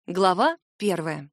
Глава 1.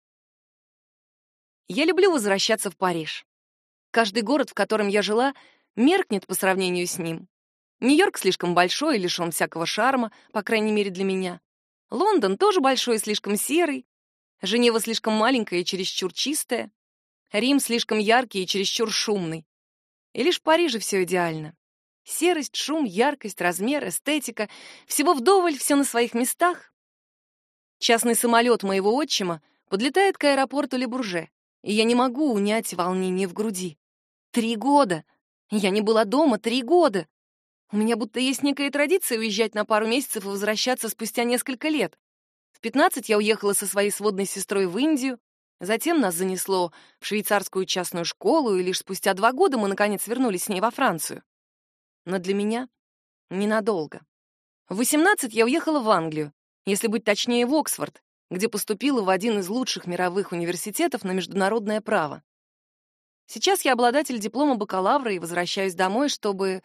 Я люблю возвращаться в Париж. Каждый город, в котором я жила, меркнет по сравнению с ним. Нью-Йорк слишком большой и лишён всякого шарма, по крайней мере для меня. Лондон тоже большой и слишком серый. Женева слишком маленькая и чересчур чистая. Рим слишком яркий и чересчур шумный. И лишь в Париже все идеально. Серость, шум, яркость, размер, эстетика — всего вдоволь, все на своих местах. Частный самолет моего отчима подлетает к аэропорту Ле-Бурже, и я не могу унять волнение в груди. 3 года! Я не была дома 3 года! У меня будто есть некая традиция уезжать на пару месяцев и возвращаться спустя несколько лет. В 15 я уехала со своей сводной сестрой в Индию, затем нас занесло в швейцарскую частную школу, и лишь спустя 2 года мы, наконец, вернулись с ней во Францию. Но для меня ненадолго. В 18 я уехала в Англию, если быть точнее, в Оксфорд, где поступила в один из лучших мировых университетов на международное право. Сейчас я обладатель диплома бакалавра и возвращаюсь домой, чтобы...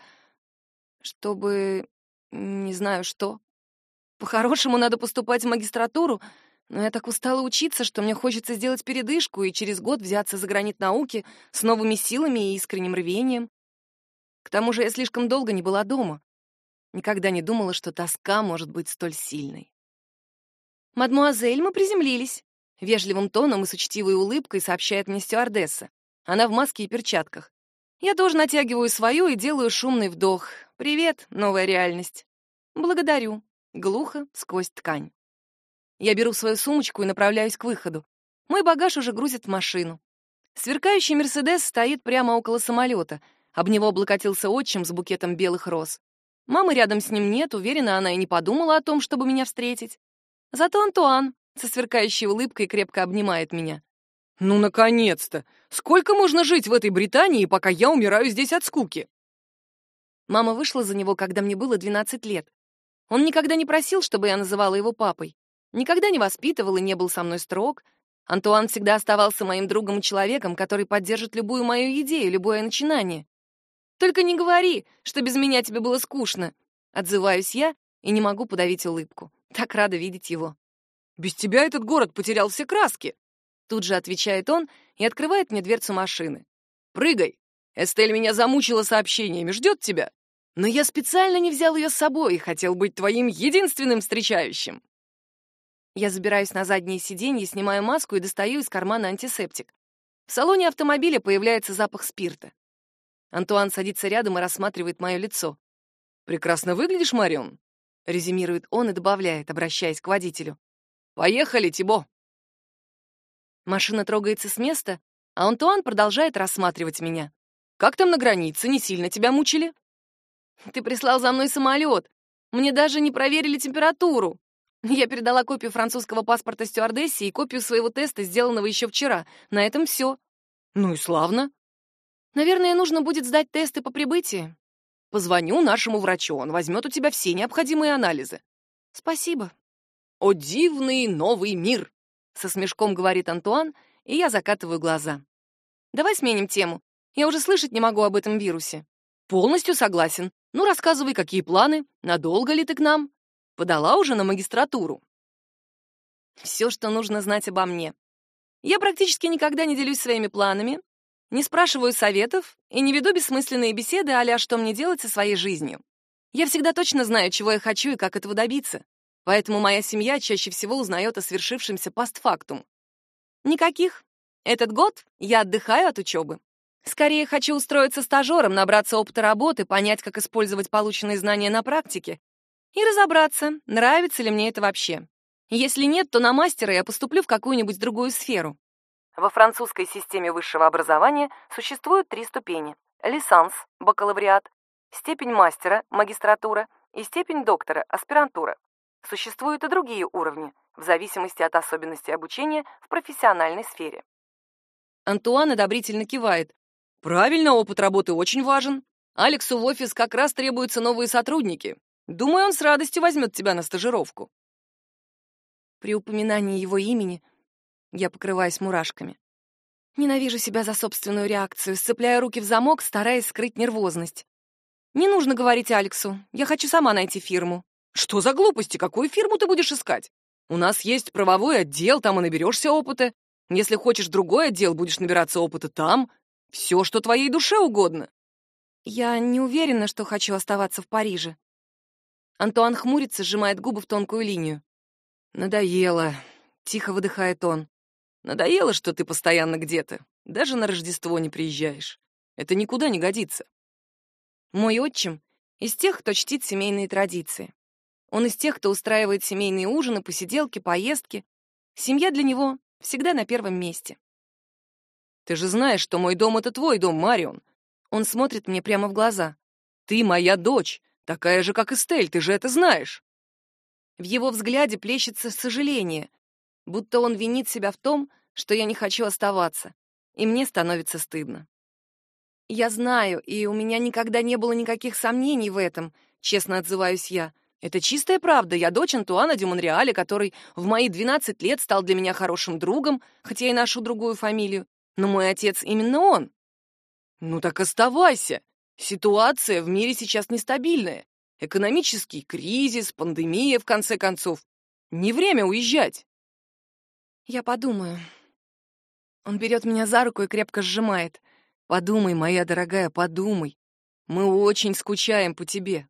не знаю что. По-хорошему, надо поступать в магистратуру, но я так устала учиться, что мне хочется сделать передышку и через год взяться за гранит науки с новыми силами и искренним рвением. К тому же я слишком долго не была дома. Никогда не думала, что тоска может быть столь сильной. «Мадмуазель, мы приземлились», — вежливым тоном и с учтивой улыбкой сообщает мне стюардесса. Она в маске и перчатках. Я тоже натягиваю свою и делаю шумный вдох. «Привет, новая реальность». «Благодарю», — глухо, сквозь ткань. Я беру свою сумочку и направляюсь к выходу. Мой багаж уже грузят в машину. Сверкающий «Мерседес» стоит прямо около самолета. Об него облокотился отчим с букетом белых роз. Мамы рядом с ним нет, уверена, она и не подумала о том, чтобы меня встретить. Зато Антуан со сверкающей улыбкой крепко обнимает меня. «Ну, наконец-то! Сколько можно жить в этой Британии, пока я умираю здесь от скуки?» Мама вышла за него, когда мне было 12 лет. Он никогда не просил, чтобы я называла его папой. Никогда не воспитывал и не был со мной строг. Антуан всегда оставался моим другом и человеком, который поддержит любую мою идею, любое начинание. «Только не говори, что без меня тебе было скучно», — отзываюсь я и не могу подавить улыбку. Так рада видеть его. «Без тебя этот город потерял все краски», — тут же отвечает он и открывает мне дверцу машины. «Прыгай! Эстель меня замучила сообщениями, ждет тебя. Но я специально не взял ее с собой и хотел быть твоим единственным встречающим». Я забираюсь на заднее сиденье, снимаю маску и достаю из кармана антисептик. В салоне автомобиля появляется запах спирта. Антуан садится рядом и рассматривает мое лицо. «Прекрасно выглядишь, Марион», — резюмирует он и добавляет, обращаясь к водителю. «Поехали, Тибо». Машина трогается с места, а Антуан продолжает рассматривать меня. «Как там на границе? Не сильно тебя мучили?» «Ты прислал за мной самолет. Мне даже не проверили температуру. Я передала копию французского паспорта стюардессе и копию своего теста, сделанного еще вчера. На этом все. «Ну и славно. Наверное, нужно будет сдать тесты по прибытии». Позвоню нашему врачу, он возьмет у тебя все необходимые анализы». «Спасибо». «О, дивный новый мир!» — со смешком говорит Антуан, и я закатываю глаза. «Давай сменим тему. Я уже слышать не могу об этом вирусе». «Полностью согласен. Ну, рассказывай, какие планы? Надолго ли ты к нам? Подала уже на магистратуру?» Все, что нужно знать обо мне. Я практически никогда не делюсь своими планами, не спрашиваю советов и не веду бессмысленные беседы а-ля «что мне делать со своей жизнью». Я всегда точно знаю, чего я хочу и как этого добиться. Поэтому моя семья чаще всего узнает о свершившемся постфактум. Никаких. Этот год я отдыхаю от учебы. Скорее хочу устроиться стажером, набраться опыта работы, понять, как использовать полученные знания на практике и разобраться, нравится ли мне это вообще. Если нет, то на мастера я поступлю в какую-нибудь другую сферу. Во французской системе высшего образования существует 3 ступени: лисанс, бакалавриат, степень мастера, магистратура и степень доктора, аспирантура. Существуют и другие уровни, в зависимости от особенностей обучения в профессиональной сфере. Антуан одобрительно кивает. «Правильно, опыт работы очень важен. Алексу в офис как раз требуются новые сотрудники. Думаю, он с радостью возьмет тебя на стажировку». При упоминании его имени я покрываюсь мурашками. Ненавижу себя за собственную реакцию, сцепляя руки в замок, стараясь скрыть нервозность. Не нужно говорить Алексу, я хочу сама найти фирму. «Что за глупости? Какую фирму ты будешь искать? У нас есть правовой отдел, там и наберешься опыта. Если хочешь другой отдел, будешь набираться опыта там. Все, что твоей душе угодно». Я не уверена, что хочу оставаться в Париже. Антуан хмурится, сжимает губы в тонкую линию. «Надоело», — тихо выдыхает он. «Надоело, что ты постоянно где-то. Даже на Рождество не приезжаешь. Это никуда не годится». Мой отчим из тех, кто чтит семейные традиции. Он из тех, кто устраивает семейные ужины, посиделки, поездки. Семья для него всегда на первом месте. «Ты же знаешь, что мой дом — это твой дом, Марион». Он смотрит мне прямо в глаза. «Ты моя дочь, такая же, как Эстель, ты же это знаешь». В его взгляде плещется сожаление, будто он винит себя в том, что я не хочу оставаться, и мне становится стыдно. Я знаю, и у меня никогда не было никаких сомнений в этом, честно отзываюсь я. Это чистая правда. Я дочь Антуана де Монреаля, который в мои 12 лет стал для меня хорошим другом, хотя и ношу другую фамилию. Но мой отец именно он. Ну так оставайся. Ситуация в мире сейчас нестабильная. Экономический кризис, пандемия, в конце концов. Не время уезжать. Я подумаю. Он берет меня за руку и крепко сжимает. Подумай, моя дорогая, подумай. Мы очень скучаем по тебе.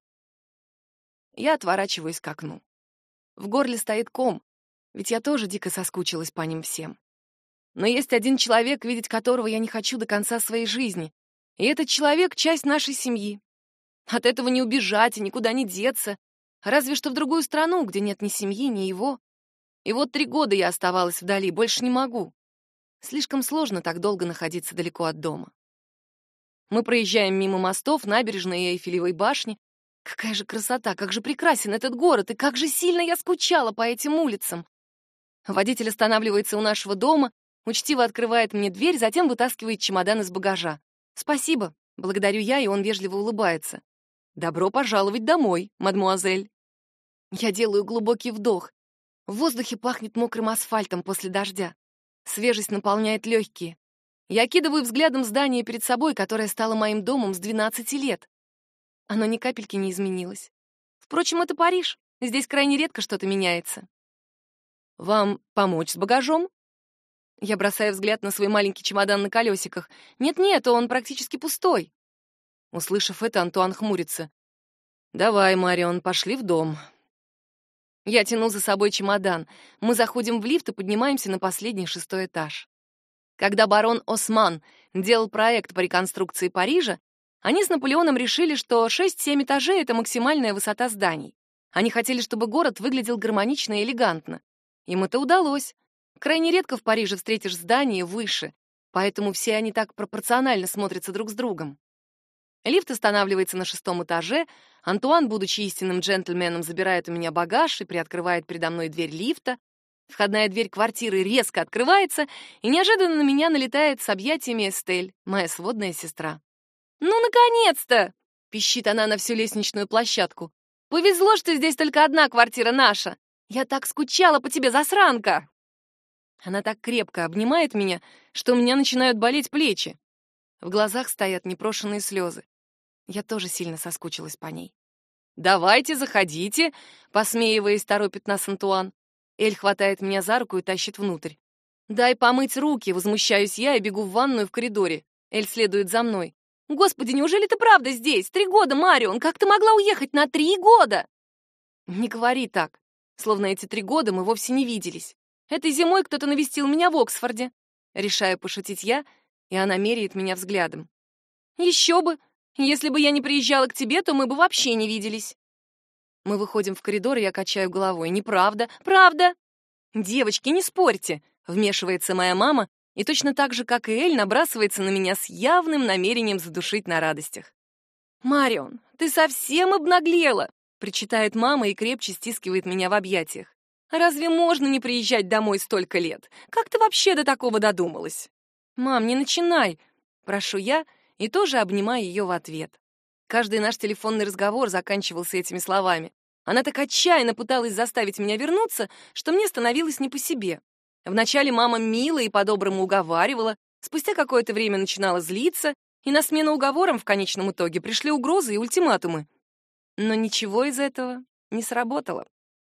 Я отворачиваюсь к окну. В горле стоит ком, ведь я тоже дико соскучилась по ним всем. Но есть один человек, видеть которого я не хочу до конца своей жизни. И этот человек — часть нашей семьи. От этого не убежать и никуда не деться. Разве что в другую страну, где нет ни семьи, ни его. И вот 3 года я оставалась вдали, больше не могу. Слишком сложно так долго находиться далеко от дома. Мы проезжаем мимо мостов, набережной и Эйфелевой башни. Какая же красота, как же прекрасен этот город, и как же сильно я скучала по этим улицам. Водитель останавливается у нашего дома, учтиво открывает мне дверь, затем вытаскивает чемодан из багажа. «Спасибо», — благодарю я, и он вежливо улыбается. «Добро пожаловать домой, мадмуазель». Я делаю глубокий вдох. В воздухе пахнет мокрым асфальтом после дождя. Свежесть наполняет легкие. Я окидываю взглядом здание перед собой, которое стало моим домом с 12 лет. Оно ни капельки не изменилось. Впрочем, это Париж. Здесь крайне редко что-то меняется. «Вам помочь с багажом?» Я бросаю взгляд на свой маленький чемодан на колесиках. Нет-нет, он практически пустой. Услышав это, Антуан хмурится. «Давай, Марион, пошли в дом». Я тяну за собой чемодан. Мы заходим в лифт и поднимаемся на последний 6-й этаж. Когда барон Осман делал проект по реконструкции Парижа, они с Наполеоном решили, что 6-7 этажей — это максимальная высота зданий. Они хотели, чтобы город выглядел гармонично и элегантно. Им это удалось. Крайне редко в Париже встретишь здание выше, поэтому все они так пропорционально смотрятся друг с другом. Лифт останавливается на 6-м этаже. Антуан, будучи истинным джентльменом, забирает у меня багаж и приоткрывает передо мной дверь лифта. Входная дверь квартиры резко открывается, и неожиданно на меня налетает с объятиями Эстель, моя сводная сестра. «Ну, наконец-то!» — пищит она на всю лестничную площадку. «Повезло, что здесь только одна квартира наша. Я так скучала по тебе, засранка!» Она так крепко обнимает меня, что у меня начинают болеть плечи. В глазах стоят непрошенные слезы. Я тоже сильно соскучилась по ней. «Давайте, заходите», — посмеиваясь, торопит нас Антуан. Эль хватает меня за руку и тащит внутрь. «Дай помыть руки», — возмущаюсь я и бегу в ванную в коридоре. Эль следует за мной. «Господи, неужели ты правда здесь? 3 года, Марион! Как ты могла уехать на 3 года?» «Не говори так. Словно эти 3 года мы вовсе не виделись. Этой зимой кто-то навестил меня в Оксфорде». Решаю пошутить я, и она меряет меня взглядом. «Еще бы! Если бы я не приезжала к тебе, то мы бы вообще не виделись». Мы выходим в коридор, и я качаю головой. «Неправда! Правда!» «Девочки, не спорьте!» — вмешивается моя мама, и точно так же, как и Эль, набрасывается на меня с явным намерением задушить на радостях. «Марион, ты совсем обнаглела!» — причитает мама и крепче стискивает меня в объятиях. «Разве можно не приезжать домой столько лет? Как ты вообще до такого додумалась?» «Мам, не начинай!» — прошу я и тоже обнимаю ее в ответ. Каждый наш телефонный разговор заканчивался этими словами. Она так отчаянно пыталась заставить меня вернуться, что мне становилось не по себе. Вначале мама мило и по-доброму уговаривала, спустя какое-то время начинала злиться, и на смену уговорам в конечном итоге пришли угрозы и ультиматумы. Но ничего из этого не сработало.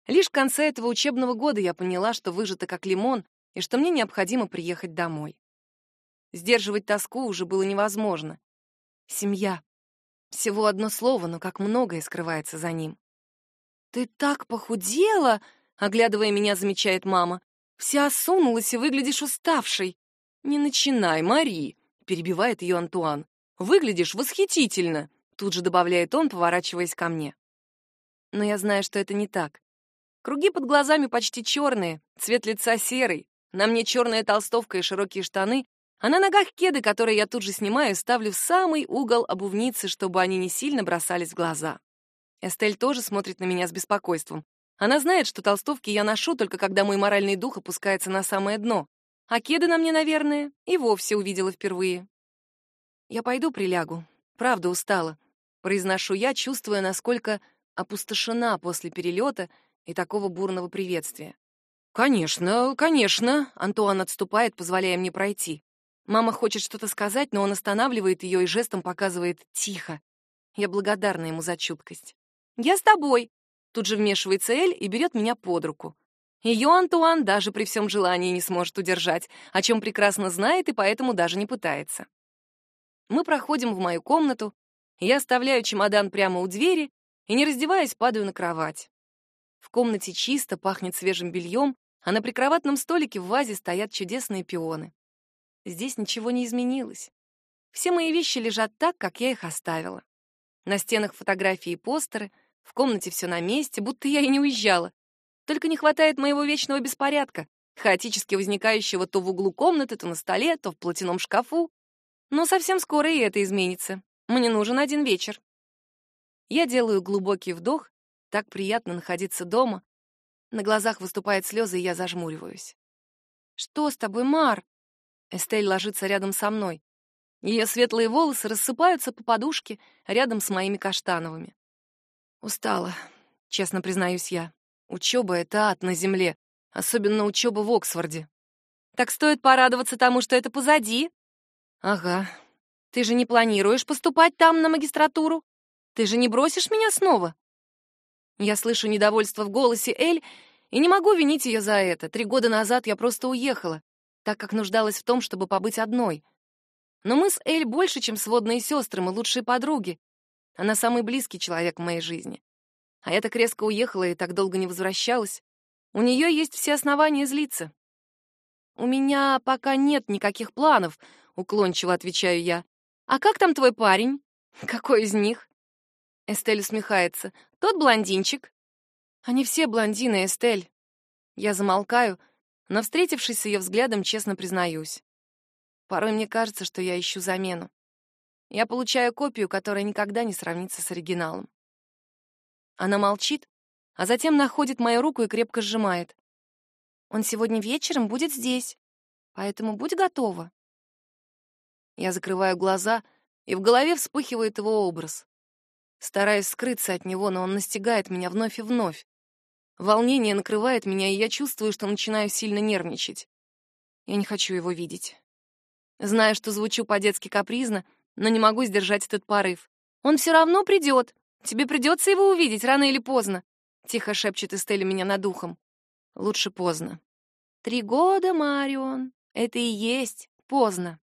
Лишь в конце этого учебного года я поняла, что выжата как лимон и что мне необходимо приехать домой. Сдерживать тоску уже было невозможно. Семья. Всего одно слово, но как многое скрывается за ним. «Ты так похудела!» — оглядывая меня, замечает мама. «Вся осунулась и выглядишь уставшей». «Не начинай, Мари!» — перебивает ее Антуан. «Выглядишь восхитительно!» — тут же добавляет он, поворачиваясь ко мне. Но я знаю, что это не так. Круги под глазами почти черные, цвет лица серый, на мне черная толстовка и широкие штаны, а на ногах кеды, которые я тут же снимаю и ставлю в самый угол обувницы, чтобы они не сильно бросались в глаза. Эстель тоже смотрит на меня с беспокойством. Она знает, что толстовки я ношу только когда мой моральный дух опускается на самое дно, а кеды на мне, наверное, и вовсе увидела впервые. «Я пойду прилягу. Правда устала», — произношу я, чувствуя, насколько опустошена после перелета и такого бурного приветствия. «Конечно, конечно», — Антуан отступает, позволяя мне пройти. Мама хочет что-то сказать, но он останавливает ее и жестом показывает «тихо». Я благодарна ему за чуткость. «Я с тобой», — тут же вмешивается Эль и берет меня под руку. Ее Антуан даже при всем желании не сможет удержать, о чем прекрасно знает и поэтому даже не пытается. Мы проходим в мою комнату, я оставляю чемодан прямо у двери и, не раздеваясь, падаю на кровать. В комнате чисто, пахнет свежим бельем, а на прикроватном столике в вазе стоят чудесные пионы. Здесь ничего не изменилось. Все мои вещи лежат так, как я их оставила. На стенах фотографии и постеры, в комнате все на месте, будто я и не уезжала. Только не хватает моего вечного беспорядка, хаотически возникающего то в углу комнаты, то на столе, то в платяном шкафу. Но совсем скоро и это изменится. Мне нужен один вечер. Я делаю глубокий вдох, так приятно находиться дома. На глазах выступают слезы, и я зажмуриваюсь. «Что с тобой, Мар?» Эстель ложится рядом со мной. Ее светлые волосы рассыпаются по подушке рядом с моими каштановыми. «Устала», — честно признаюсь я. «Учеба — это ад на земле, особенно учеба в Оксфорде». «Так стоит порадоваться тому, что это позади». «Ага. Ты же не планируешь поступать там на магистратуру? Ты же не бросишь меня снова?» Я слышу недовольство в голосе Эль и не могу винить ее за это. 3 года назад я просто уехала, так как нуждалась в том, чтобы побыть одной. Но мы с Эль больше, чем сводные сестры, мы лучшие подруги. Она самый близкий человек в моей жизни. А я так резко уехала и так долго не возвращалась. У нее есть все основания злиться. «У меня пока нет никаких планов», — уклончиво отвечаю я. «А как там твой парень? Какой из них?» Эстель усмехается. «Тот блондинчик». «Они все блондины, Эстель». Я замолкаю, но, встретившись с ее взглядом, честно признаюсь. Порой мне кажется, что я ищу замену. Я получаю копию, которая никогда не сравнится с оригиналом. Она молчит, а затем находит мою руку и крепко сжимает. «Он сегодня вечером будет здесь, поэтому будь готова». Я закрываю глаза, и в голове вспыхивает его образ. Стараюсь скрыться от него, но он настигает меня вновь и вновь. Волнение накрывает меня, и я чувствую, что начинаю сильно нервничать. Я не хочу его видеть. Знаю, что звучу по-детски капризно, но не могу сдержать этот порыв. «Он все равно придет. Тебе придется его увидеть рано или поздно», — тихо шепчет Эстель у меня над ухом. «Лучше поздно». 3 года, Марион. Это и есть поздно.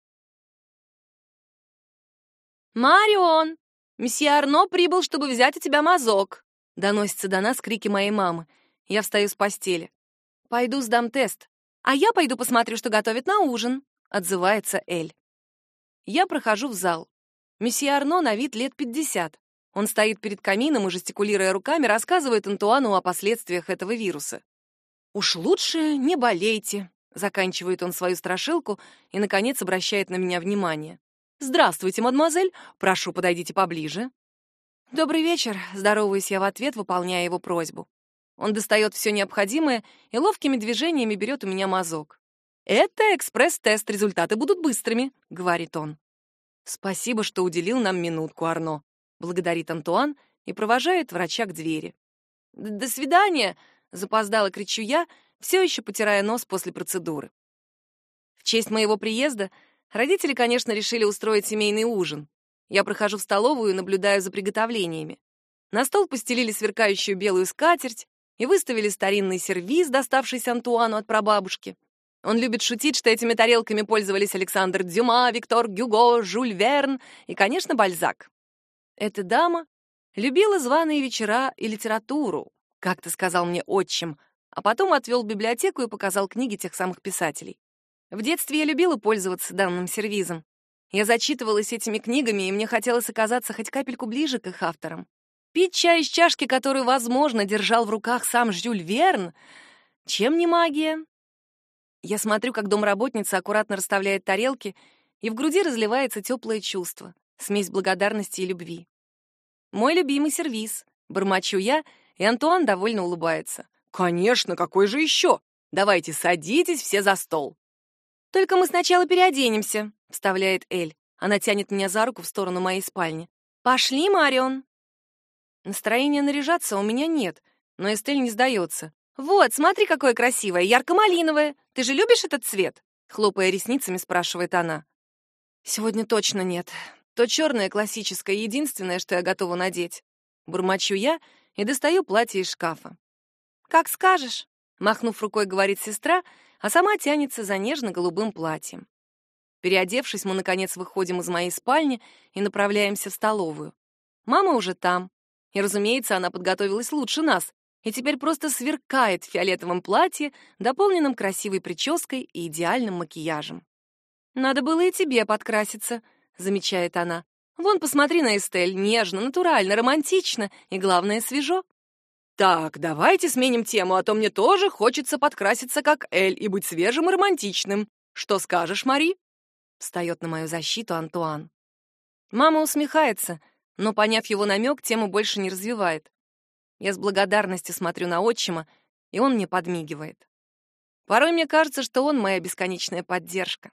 «Марион! Месье Арно прибыл, чтобы взять у тебя мазок!» Доносятся до нас крики моей мамы. Я встаю с постели. «Пойду сдам тест. А я пойду посмотрю, что готовят на ужин», — отзывается Эль. Я прохожу в зал. Месье Арно на вид лет 50. Он стоит перед камином и, жестикулируя руками, рассказывает Антуану о последствиях этого вируса. «Уж лучше не болейте», — заканчивает он свою страшилку и, наконец, обращает на меня внимание. «Здравствуйте, мадемуазель. Прошу, подойдите поближе». «Добрый вечер», — здороваюсь я в ответ, выполняя его просьбу. Он достает все необходимое и ловкими движениями берет у меня мазок. «Это экспресс-тест, результаты будут быстрыми», — говорит он. «Спасибо, что уделил нам минутку, Арно», — благодарит Антуан и провожает врача к двери. «До свидания», — запоздало кричу я, все еще потирая нос после процедуры. В честь моего приезда родители, конечно, решили устроить семейный ужин. Я прохожу в столовую и наблюдаю за приготовлениями. На стол постелили сверкающую белую скатерть, и выставили старинный сервиз, доставшийся Антуану от прабабушки. Он любит шутить, что этими тарелками пользовались Александр Дюма, Виктор Гюго, Жюль Верн и, конечно, Бальзак. Эта дама любила званые вечера и литературу, как-то сказал мне отчим, а потом отвел в библиотеку и показал книги тех самых писателей. В детстве я любила пользоваться данным сервизом. Я зачитывалась этими книгами, и мне хотелось оказаться хоть капельку ближе к их авторам. Пить чай из чашки, которую, возможно, держал в руках сам Жюль Верн, чем не магия? Я смотрю, как домработница аккуратно расставляет тарелки, и в груди разливается теплое чувство, смесь благодарности и любви. Мой любимый сервиз, бормочу я, и Антуан довольно улыбается. «Конечно, какой же еще? Давайте садитесь все за стол». «Только мы сначала переоденемся», — вставляет Эль. Она тянет меня за руку в сторону моей спальни. «Пошли, Марион». Настроения наряжаться у меня нет, но Эстель не сдается. «Вот, смотри, какое красивое, ярко-малиновое. Ты же любишь этот цвет?» Хлопая ресницами, спрашивает она. «Сегодня точно нет. То черное классическое, единственное, что я готова надеть». Бурмочу я и достаю платье из шкафа. «Как скажешь», — махнув рукой, говорит сестра, а сама тянется за нежно-голубым платьем. Переодевшись, мы, наконец, выходим из моей спальни и направляемся в столовую. Мама уже там. И, разумеется, она подготовилась лучше нас и теперь просто сверкает в фиолетовом платье, дополненном красивой прической и идеальным макияжем. «Надо было и тебе подкраситься», — замечает она. «Вон, посмотри на Эстель, нежно, натурально, романтично и, главное, свежо». «Так, давайте сменим тему, а то мне тоже хочется подкраситься, как Эль, и быть свежим и романтичным. Что скажешь, Мари?» Встает на мою защиту Антуан. Мама усмехается, но, поняв его намек, тему больше не развивает. Я с благодарностью смотрю на отчима, и он мне подмигивает. Порой мне кажется, что он моя бесконечная поддержка.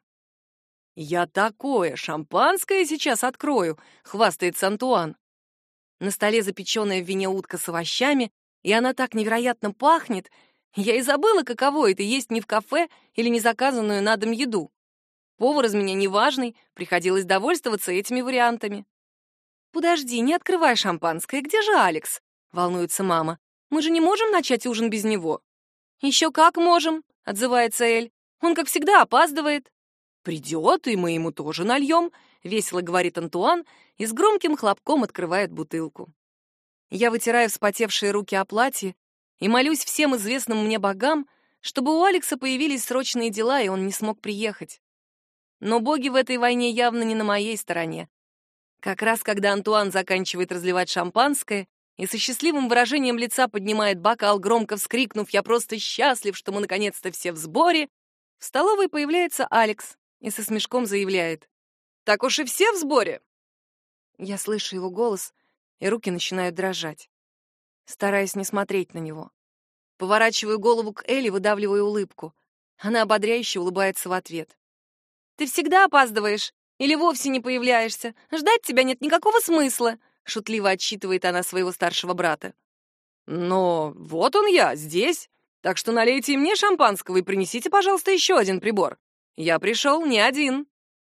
«Я такое шампанское сейчас открою», — хвастается Антуан. На столе запеченная в вине утка с овощами, и она так невероятно пахнет. Я и забыла, каково это — есть не в кафе или не заказанную на дом еду. Повар из меня неважный, приходилось довольствоваться этими вариантами. «Подожди, не открывай шампанское, где же Алекс?» — волнуется мама. «Мы же не можем начать ужин без него». «Еще как можем», — отзывается Эль. «Он, как всегда, опаздывает». «Придет, и мы ему тоже нальем», — весело говорит Антуан и с громким хлопком открывает бутылку. Я вытираю вспотевшие руки о платье и молюсь всем известным мне богам, чтобы у Алекса появились срочные дела, и он не смог приехать. Но боги в этой войне явно не на моей стороне. Как раз когда Антуан заканчивает разливать шампанское и со счастливым выражением лица поднимает бокал, громко вскрикнув «Я просто счастлив, что мы наконец-то все в сборе», в столовой появляется Алекс и со смешком заявляет: «Так уж и все в сборе?» Я слышу его голос, и руки начинают дрожать. Стараюсь не смотреть на него. Поворачиваю голову к Элли, выдавливаю улыбку. Она ободряюще улыбается в ответ. «Ты всегда опаздываешь или вовсе не появляешься? Ждать тебя нет никакого смысла», — шутливо отчитывает она своего старшего брата. «Но вот он я, здесь. Так что налейте и мне шампанского и принесите, пожалуйста, еще один прибор. Я пришел не один».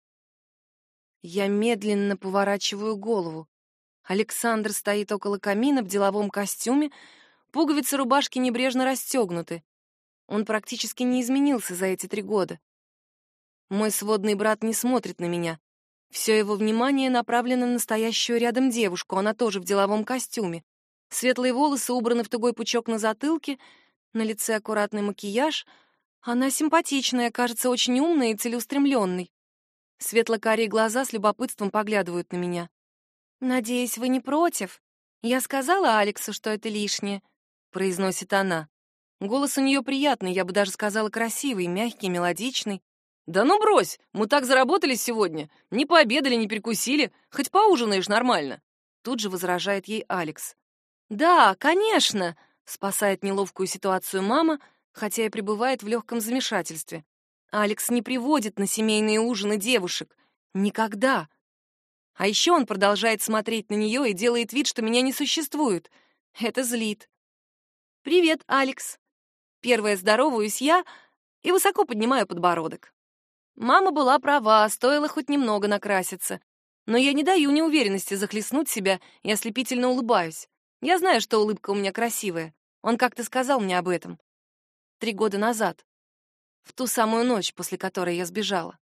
Я медленно поворачиваю голову. Александр стоит около камина в деловом костюме, пуговицы рубашки небрежно расстегнуты. Он практически не изменился за эти 3 года. Мой сводный брат не смотрит на меня. Все его внимание направлено на стоящую рядом девушку, она тоже в деловом костюме. Светлые волосы убраны в тугой пучок на затылке, на лице аккуратный макияж. Она симпатичная, кажется, очень умной и целеустремленной. Светло-карие глаза с любопытством поглядывают на меня. «Надеюсь, вы не против? Я сказала Алексу, что это лишнее», — произносит она. Голос у нее приятный, я бы даже сказала красивый, мягкий, мелодичный. «Да ну брось, мы так заработались сегодня. Не пообедали, не перекусили. Хоть поужинаешь нормально». Тут же возражает ей Алекс. «Да, конечно», — спасает неловкую ситуацию мама, хотя и пребывает в легком замешательстве. Алекс не приводит на семейные ужины девушек. Никогда. А еще он продолжает смотреть на нее и делает вид, что меня не существует. Это злит. «Привет, Алекс». Первая здороваюсь я и высоко поднимаю подбородок. Мама была права, стоило хоть немного накраситься. Но я не даю неуверенности захлестнуть себя и ослепительно улыбаюсь. Я знаю, что улыбка у меня красивая. Он как-то сказал мне об этом. 3 года назад. В ту самую ночь, после которой я сбежала.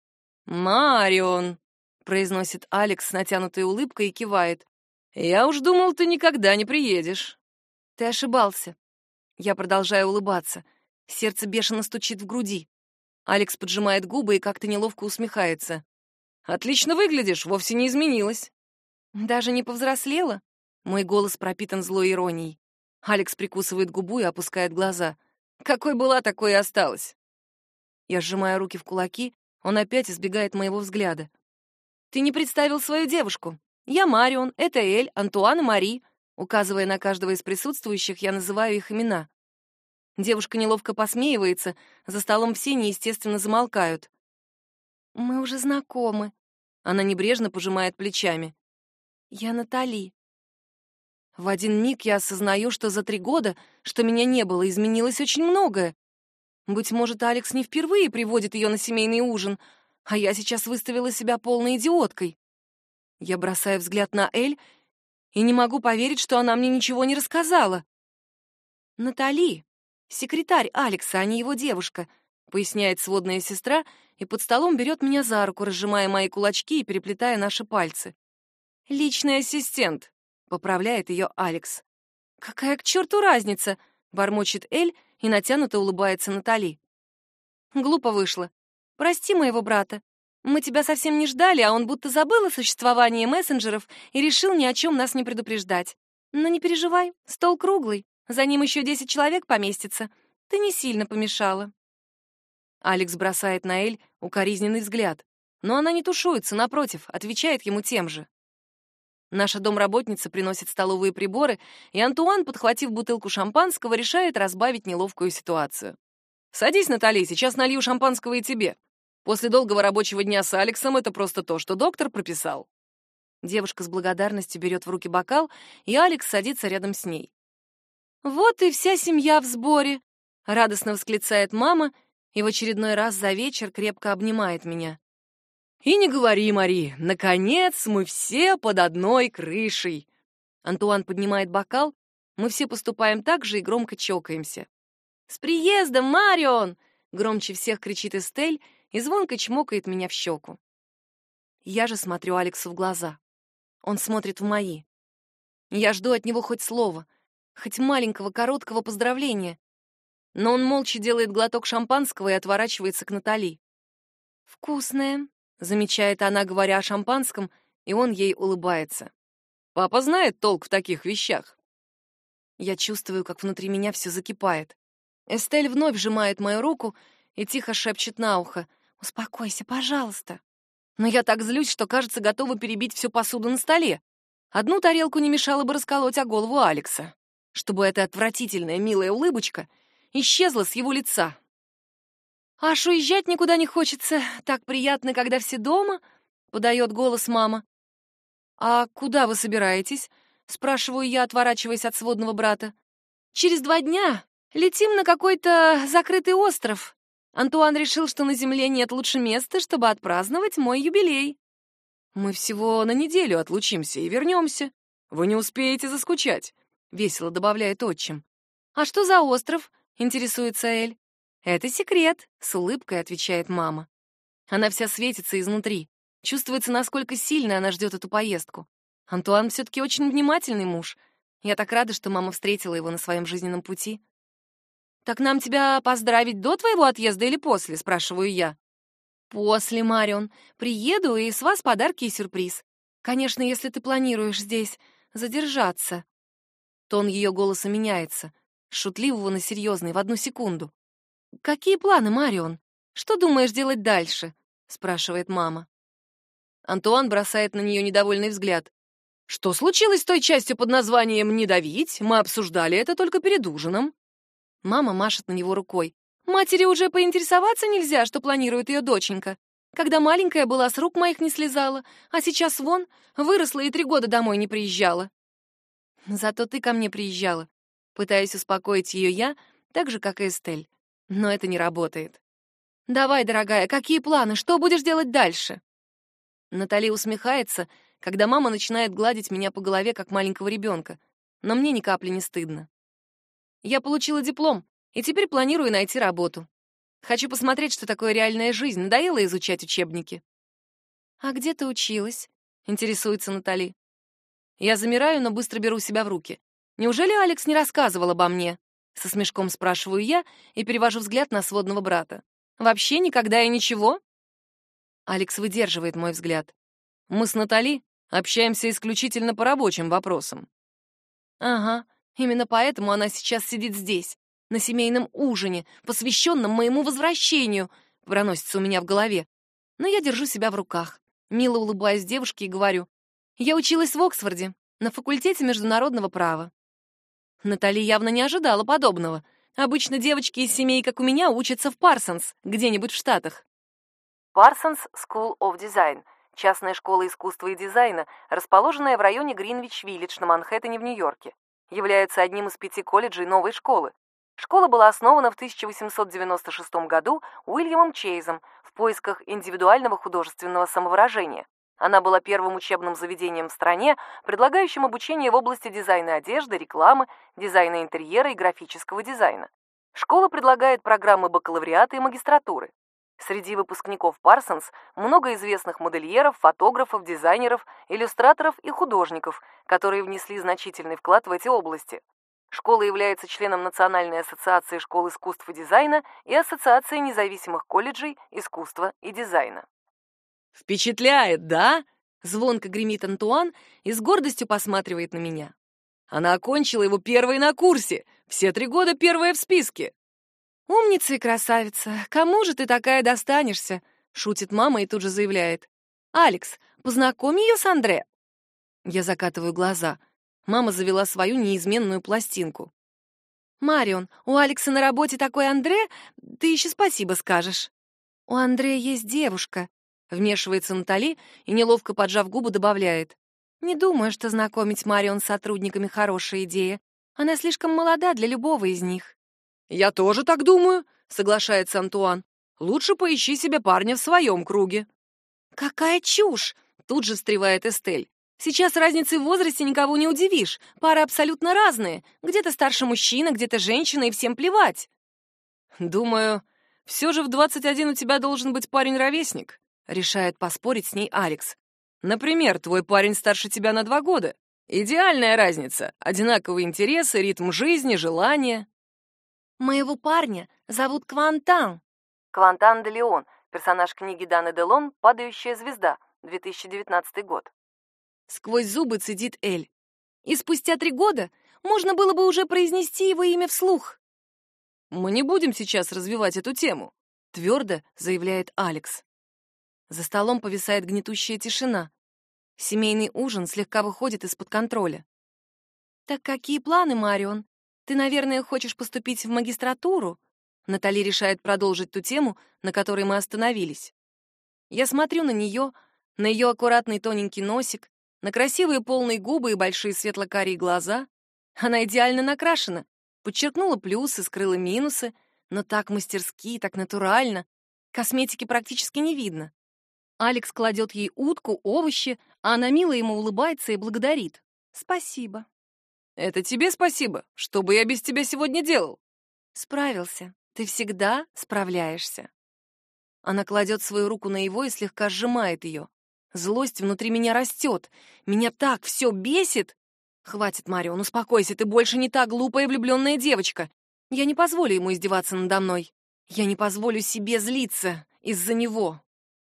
«Марион», — произносит Алекс с натянутой улыбкой и кивает. «Я уж думал, ты никогда не приедешь». Ты ошибался. Я продолжаю улыбаться. Сердце бешено стучит в груди. Алекс поджимает губы и как-то неловко усмехается. «Отлично выглядишь, вовсе не изменилась». Даже не повзрослела? Мой голос пропитан злой иронией. Алекс прикусывает губу и опускает глаза. «Какой была, такой и осталась». Я сжимаю руки в кулаки, он опять избегает моего взгляда. «Ты не представил свою девушку. Я Марион, это Эль, Антуан и Мари». Указывая на каждого из присутствующих, я называю их имена. Девушка неловко посмеивается, за столом все неестественно замолкают. «Мы уже знакомы». Она небрежно пожимает плечами. «Я Натали». В один миг я осознаю, что за 3 года, что меня не было, изменилось очень многое. Быть может, Алекс не впервые приводит ее на семейный ужин, а я сейчас выставила себя полной идиоткой. Я бросаю взгляд на Эль и не могу поверить, что она мне ничего не рассказала. «Натали, секретарь Алекса, а не его девушка», — поясняет сводная сестра и под столом берет меня за руку, разжимая мои кулачки и переплетая наши пальцы. «Личный ассистент», — поправляет ее Алекс. «Какая к черту разница?» — бормочет Эль и натянуто улыбается Натали. «Глупо вышло. Прости моего брата. Мы тебя совсем не ждали, а он будто забыл о существовании мессенджеров и решил ни о чем нас не предупреждать. Но не переживай, стол круглый, за ним еще 10 человек поместится. Ты не сильно помешала». Алекс бросает на Эль укоризненный взгляд, но она не тушуется, напротив, отвечает ему тем же. Наша домработница приносит столовые приборы, и Антуан, подхватив бутылку шампанского, решает разбавить неловкую ситуацию. «Садись, Натали, сейчас налью шампанского и тебе. После долгого рабочего дня с Алексом это просто то, что доктор прописал». Девушка с благодарностью берет в руки бокал, и Алекс садится рядом с ней. «Вот и вся семья в сборе!» — радостно восклицает мама и в очередной раз за вечер крепко обнимает меня. «И не говори, Мари, наконец мы все под одной крышей!» Антуан поднимает бокал, мы все поступаем так же и громко чокаемся. «С приездом, Марион!» — громче всех кричит Эстель и звонко чмокает меня в щеку. Я же смотрю Алексу в глаза. Он смотрит в мои. Я жду от него хоть слова, хоть маленького короткого поздравления. Но он молча делает глоток шампанского и отворачивается к Натали. «Вкусное», — замечает она, говоря о шампанском, и он ей улыбается. «Папа знает толк в таких вещах». Я чувствую, как внутри меня все закипает. Эстель вновь сжимает мою руку и тихо шепчет на ухо: «Успокойся, пожалуйста». Но я так злюсь, что, кажется, готова перебить всю посуду на столе. Одну тарелку не мешало бы расколоть о голову Алекса, чтобы эта отвратительная милая улыбочка исчезла с его лица. «Аж уезжать никуда не хочется. Так приятно, когда все дома», — подает голос мама. «А куда вы собираетесь?» — спрашиваю я, отворачиваясь от сводного брата. «Через 2 дня летим на какой-то закрытый остров. Антуан решил, что на Земле нет лучше места, чтобы отпраздновать мой юбилей». «Мы всего на неделю отлучимся и вернемся. Вы не успеете заскучать», — весело добавляет отчим. «А что за остров?» — интересуется Эль. «Это секрет», — с улыбкой отвечает мама. Она вся светится изнутри. Чувствуется, насколько сильно она ждет эту поездку. Антуан все-таки очень внимательный муж. Я так рада, что мама встретила его на своем жизненном пути. «Так нам тебя поздравить до твоего отъезда или после?» — спрашиваю я. «После, Марион. Приеду, и с вас подарки и сюрприз. Конечно, если ты планируешь здесь задержаться». Тон ее голоса меняется, с шутливого на серьезный, в 1 секунду. «Какие планы, Марион? Что думаешь делать дальше?» — спрашивает мама. Антуан бросает на нее недовольный взгляд. «Что случилось с той частью под названием «не давить»? Мы обсуждали это только перед ужином». Мама машет на него рукой. «Матери уже поинтересоваться нельзя, что планирует ее доченька. Когда маленькая была, с рук моих не слезала, а сейчас вон, выросла и 3 года домой не приезжала». «Зато ты ко мне приезжала». Пытаюсь успокоить ее я, так же, как и Эстель. Но это не работает. «Давай, дорогая, какие планы? Что будешь делать дальше?» Натали усмехается, когда мама начинает гладить меня по голове, как маленького ребенка, но мне ни капли не стыдно. Я получила диплом и теперь планирую найти работу. Хочу посмотреть, что такое реальная жизнь. Надоело изучать учебники. «А где ты училась?» — интересуется Натали. Я замираю, но быстро беру себя в руки. «Неужели Алекс не рассказывал обо мне?» Со смешком спрашиваю я и перевожу взгляд на сводного брата. «Вообще никогда и ничего?» Алекс выдерживает мой взгляд. «Мы с Натали общаемся исключительно по рабочим вопросам». «Ага, именно поэтому она сейчас сидит здесь, на семейном ужине, посвященном моему возвращению», проносится у меня в голове. Но я держу себя в руках, мило улыбаюсь девушке и говорю: «Я училась в Оксфорде, на факультете международного права». Натали явно не ожидала подобного. Обычно девочки из семей, как у меня, учатся в Парсонс, где-нибудь в Штатах. Parsons School of Design — частная школа искусства и дизайна, расположенная в районе Гринвич-Виллидж на Манхэттене в Нью-Йорке. Является одним из 5 колледжей новой школы. Школа была основана в 1896 году Уильямом Чейзом в поисках индивидуального художественного самовыражения. Она была первым учебным заведением в стране, предлагающим обучение в области дизайна одежды, рекламы, дизайна интерьера и графического дизайна. Школа предлагает программы бакалавриата и магистратуры. Среди выпускников Парсонс много известных модельеров, фотографов, дизайнеров, иллюстраторов и художников, которые внесли значительный вклад в эти области. Школа является членом Национальной ассоциации школ искусств и дизайна и Ассоциации независимых колледжей искусства и дизайна. «Впечатляет, да?» — звонко гремит Антуан и с гордостью посматривает на меня. «Она окончила его первой на курсе, все 3 года первая в списке». «Умница и красавица, кому же ты такая достанешься?» — шутит мама и тут же заявляет: «Алекс, познакомь ее с Андре». Я закатываю глаза. Мама завела свою неизменную пластинку. «Марион, у Алекса на работе такой Андре, ты еще спасибо скажешь». «У Андре есть девушка», — вмешивается Натали и, неловко поджав губы, добавляет: «Не думаю, что знакомить Марион с сотрудниками хорошая идея. Она слишком молода для любого из них». «Я тоже так думаю», — соглашается Антуан. «Лучше поищи себе парня в своем круге». «Какая чушь!» — тут же встревает Эстель. «Сейчас разницей в возрасте никого не удивишь. Пары абсолютно разные. Где-то старше мужчина, где-то женщина, и всем плевать». «Думаю, все же в 21 у тебя должен быть парень-ровесник», — решает поспорить с ней Алекс. «Например, твой парень старше тебя на 2 года. Идеальная разница. Одинаковые интересы, ритм жизни, желания». «Моего парня зовут Квантан». Квантан де Леон, персонаж книги Даны Делон «Падающая звезда», 2019 год. Сквозь зубы цедит Эль. И спустя 3 года можно было бы уже произнести его имя вслух. «Мы не будем сейчас развивать эту тему», — твердо заявляет Алекс. За столом повисает гнетущая тишина. Семейный ужин слегка выходит из-под контроля. «Так какие планы, Марион? Ты, наверное, хочешь поступить в магистратуру?» Натали решает продолжить ту тему, на которой мы остановились. Я смотрю на нее аккуратный тоненький носик, на красивые полные губы и большие светло-карие глаза. Она идеально накрашена, подчеркнула плюсы, скрыла минусы, но так мастерски, так натурально. Косметики практически не видно. Алекс кладет ей утку, овощи, а она мило ему улыбается и благодарит. «Спасибо». «Это тебе спасибо. Что бы я без тебя сегодня делал?» «Справился. Ты всегда справляешься». Она кладет свою руку на его и слегка сжимает ее. Злость внутри меня растет. Меня так все бесит. «Хватит, Марион, успокойся, ты больше не та глупая влюбленная девочка. Я не позволю ему издеваться надо мной. Я не позволю себе злиться из-за него».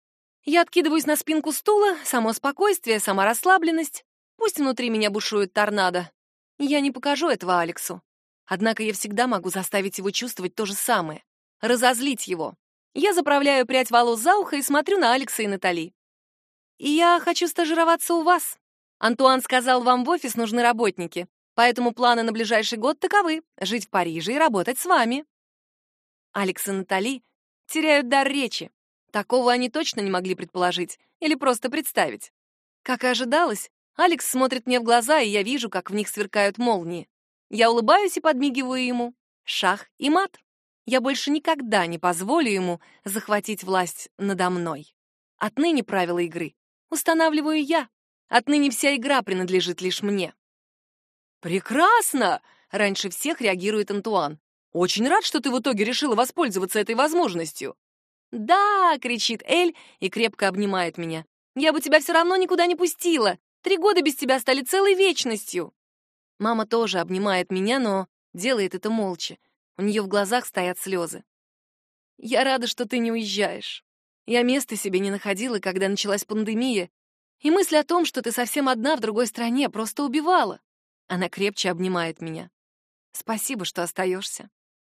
Я откидываюсь на спинку стула, само спокойствие, сама расслабленность. Пусть внутри меня бушует торнадо. Я не покажу этого Алексу. Однако я всегда могу заставить его чувствовать то же самое. Разозлить его. Я заправляю прядь волос за ухо и смотрю на Алекса и Натали. «И я хочу стажироваться у вас. Антуан сказал, вам в офис нужны работники, поэтому планы на ближайший год таковы — жить в Париже и работать с вами». Алекс и Натали теряют дар речи. Такого они точно не могли предположить или просто представить. Как и ожидалось, Алекс смотрит мне в глаза, и я вижу, как в них сверкают молнии. Я улыбаюсь и подмигиваю ему. Шах и мат. Я больше никогда не позволю ему захватить власть надо мной. Отныне правила игры устанавливаю я. Отныне вся игра принадлежит лишь мне. «Прекрасно!» — Раньше всех реагирует Антуан. «Очень рад, что ты в итоге решила воспользоваться этой возможностью». «Да!» — кричит Эль и крепко обнимает меня. «Я бы тебя все равно никуда не пустила. 3 года без тебя стали целой вечностью». Мама тоже обнимает меня, но делает это молча. У нее в глазах стоят слезы. «Я рада, что ты не уезжаешь. Я места себе не находила, когда началась пандемия, и мысль о том, что ты совсем одна в другой стране, просто убивала». Она крепче обнимает меня. «Спасибо, что остаешься».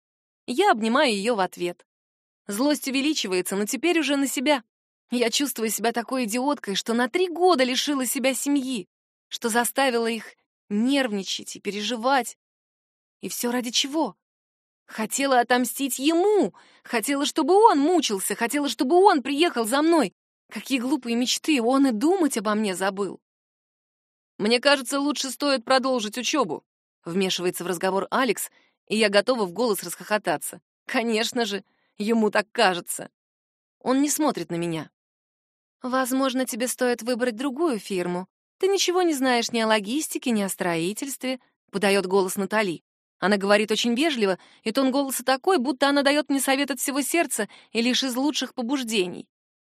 Я обнимаю ее в ответ. Злость увеличивается, но теперь уже на себя. Я чувствую себя такой идиоткой, что на 3 года лишила себя семьи, что заставила их нервничать и переживать. И все ради чего? Хотела отомстить ему, хотела, чтобы он мучился, хотела, чтобы он приехал за мной. Какие глупые мечты, он и думать обо мне забыл. «Мне кажется, лучше стоит продолжить учебу», — вмешивается в разговор Алекс, и я готова в голос расхохотаться. Конечно же, ему так кажется. Он не смотрит на меня. «Возможно, тебе стоит выбрать другую фирму. Ты ничего не знаешь ни о логистике, ни о строительстве», — подает голос Натали. Она говорит очень вежливо, и тон голоса такой, будто она дает мне совет от всего сердца и лишь из лучших побуждений.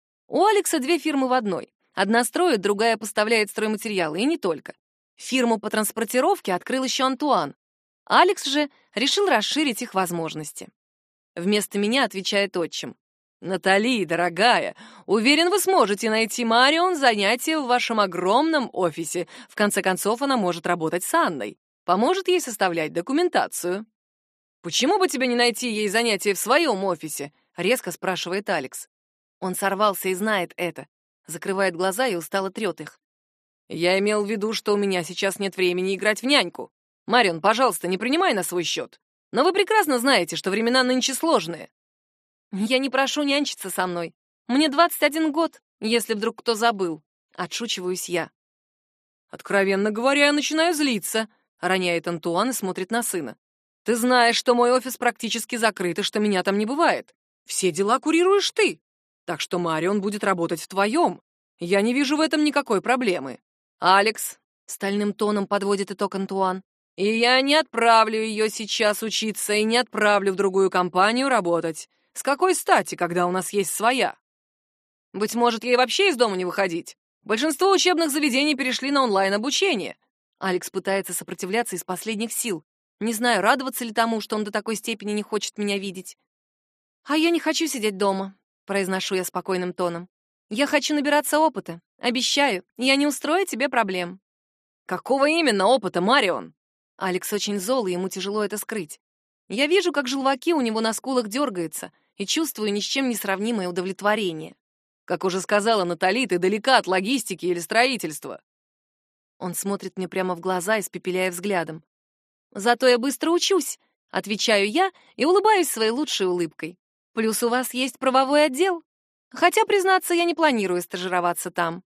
У Алекса 2 фирмы в одной. Одна строит, другая поставляет стройматериалы, и не только. Фирму по транспортировке открыл еще Антуан. Алекс же решил расширить их возможности. Вместо меня отвечает отчим. «Натали, дорогая, уверен, вы сможете найти Марион занятие в вашем огромном офисе. В конце концов, она может работать с Анной. Поможет ей составлять документацию». «Почему бы тебе не найти ей занятие в своем офисе?» — резко спрашивает Алекс. Он сорвался и знает это. Закрывает глаза и устало трет их. «Я имел в виду, что у меня сейчас нет времени играть в няньку. Марион, пожалуйста, не принимай на свой счет. Но вы прекрасно знаете, что времена нынче сложные». «Я не прошу нянчиться со мной. Мне 21 год, если вдруг кто забыл». Отшучиваюсь я. «Откровенно говоря, я начинаю злиться», — роняет Антуан и смотрит на сына. «Ты знаешь, что мой офис практически закрыт и что меня там не бывает. Все дела курируешь ты. Так что Марион будет работать в твоем. Я не вижу в этом никакой проблемы. Алекс», — стальным тоном подводит итог Антуан, «и я не отправлю ее сейчас учиться и не отправлю в другую компанию работать. С какой стати, когда у нас есть своя? Быть может, ей вообще из дома не выходить? Большинство учебных заведений перешли на онлайн-обучение». Алекс пытается сопротивляться из последних сил. Не знаю, радоваться ли тому, что он до такой степени не хочет меня видеть. «А я не хочу сидеть дома», — произношу я спокойным тоном. «Я хочу набираться опыта. Обещаю, я не устрою тебе проблем». «Какого именно опыта, Марион?» Алекс очень зол, и ему тяжело это скрыть. Я вижу, как желваки у него на скулах дергаются, и чувствую ни с чем не сравнимое удовлетворение. «Как уже сказала Натали, ты далека от логистики или строительства». Он смотрит мне прямо в глаза, испепеляя взглядом. «Зато я быстро учусь», — отвечаю я и улыбаюсь своей лучшей улыбкой. «Плюс у вас есть правовой отдел. Хотя, признаться, я не планирую стажироваться там».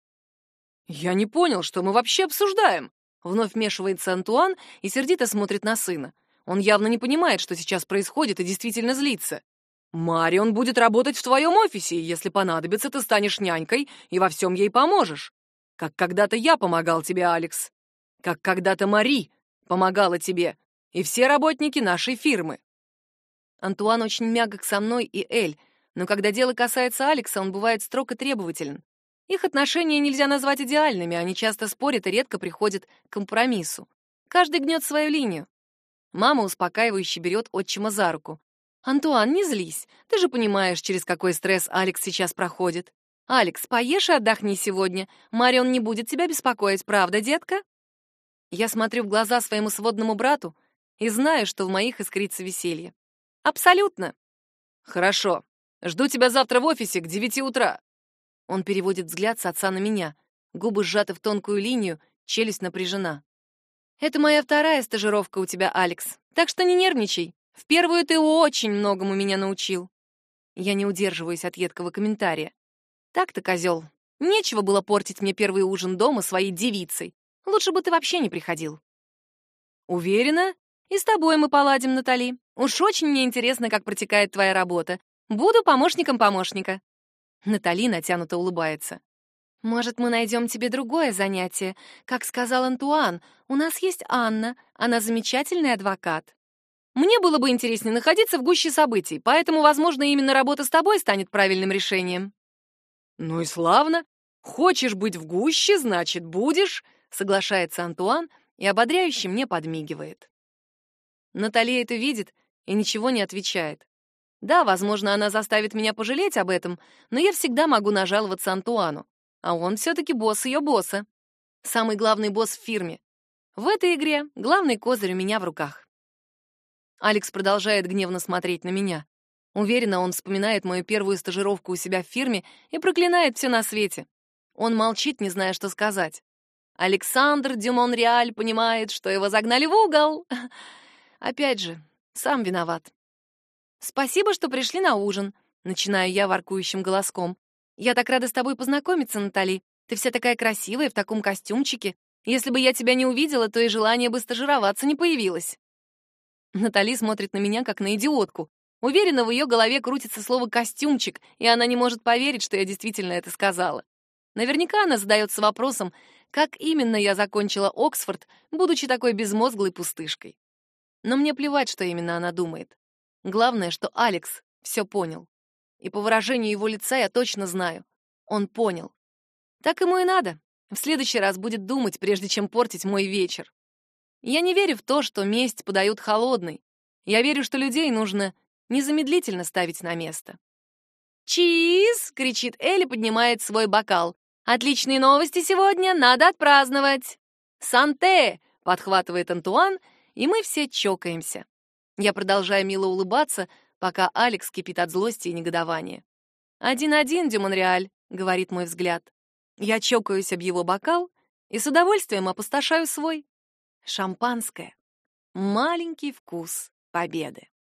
«Я не понял, что мы вообще обсуждаем», — вновь вмешивается Антуан и сердито смотрит на сына. Он явно не понимает, что сейчас происходит, и действительно злится. «Марион будет работать в твоем офисе, и если понадобится, ты станешь нянькой и во всем ей поможешь. Как когда-то я помогал тебе, Алекс. Как когда-то Мари помогала тебе. И все работники нашей фирмы». Антуан очень мягок со мной и Эль, но когда дело касается Алекса, он бывает строг и требователен. Их отношения нельзя назвать идеальными, они часто спорят и редко приходят к компромиссу. Каждый гнет свою линию. Мама успокаивающе берет отчима за руку. «Антуан, не злись. Ты же понимаешь, через какой стресс Алекс сейчас проходит. Алекс, поешь и отдохни сегодня. Марион не будет тебя беспокоить, правда, детка?» Я смотрю в глаза своему сводному брату и знаю, что в моих искрится веселье. «Абсолютно». «Хорошо. Жду тебя завтра в офисе к 9 утра». Он переводит взгляд с отца на меня. Губы сжаты в тонкую линию, челюсть напряжена. «Это моя 2-я стажировка у тебя, Алекс, так что не нервничай. В первую ты очень многому меня научил». Я не удерживаюсь от едкого комментария. «Так-то, козел, нечего было портить мне первый ужин дома своей девицей. Лучше бы ты вообще не приходил». «Уверена? И с тобой мы поладим, Натали. Уж очень мне интересно, как протекает твоя работа. Буду помощником помощника». Натали натянуто улыбается. Может, мы найдем тебе другое занятие? Как сказал Антуан, у нас есть Анна, она замечательный адвокат. Мне было бы интереснее находиться в гуще событий, поэтому, возможно, именно работа с тобой станет правильным решением. Ну и славно. Хочешь быть в гуще, значит, будешь, соглашается Антуан и ободряюще мне подмигивает. Натали это видит и ничего не отвечает. Да, возможно, она заставит меня пожалеть об этом, но я всегда могу нажаловаться Антуану. А он все-таки босс ее босса. Самый главный босс в фирме. В этой игре главный козырь у меня в руках. Алекс продолжает гневно смотреть на меня. Уверена, он вспоминает мою первую стажировку у себя в фирме и проклинает все на свете. Он молчит, не зная, что сказать. Александр Дюмон-Реаль понимает, что его загнали в угол. Опять же, сам виноват. «Спасибо, что пришли на ужин», — начинаю я воркующим голоском. «Я так рада с тобой познакомиться, Натали. Ты вся такая красивая в таком костюмчике. Если бы я тебя не увидела, то и желание бы стажироваться не появилось». Натали смотрит на меня, как на идиотку. Уверена, в ее голове крутится слово «костюмчик», и она не может поверить, что я действительно это сказала. Наверняка она задается вопросом, как именно я закончила Оксфорд, будучи такой безмозглой пустышкой. Но мне плевать, что именно она думает. Главное, что Алекс все понял. И по выражению его лица я точно знаю. Он понял. Так ему и надо. В следующий раз будет думать, прежде чем портить мой вечер. Я не верю в то, что месть подают холодной. Я верю, что людей нужно незамедлительно ставить на место. «Чиз!» — кричит Элли, поднимает свой бокал. «Отличные новости сегодня, надо отпраздновать!» «Санте!» — подхватывает Антуан, и мы все чокаемся. Я продолжаю мило улыбаться, пока Алекс кипит от злости и негодования. «1-1, Дюмонреаль», — говорит мой взгляд. Я чокаюсь об его бокал и с удовольствием опустошаю свой. Шампанское. Маленький вкус победы.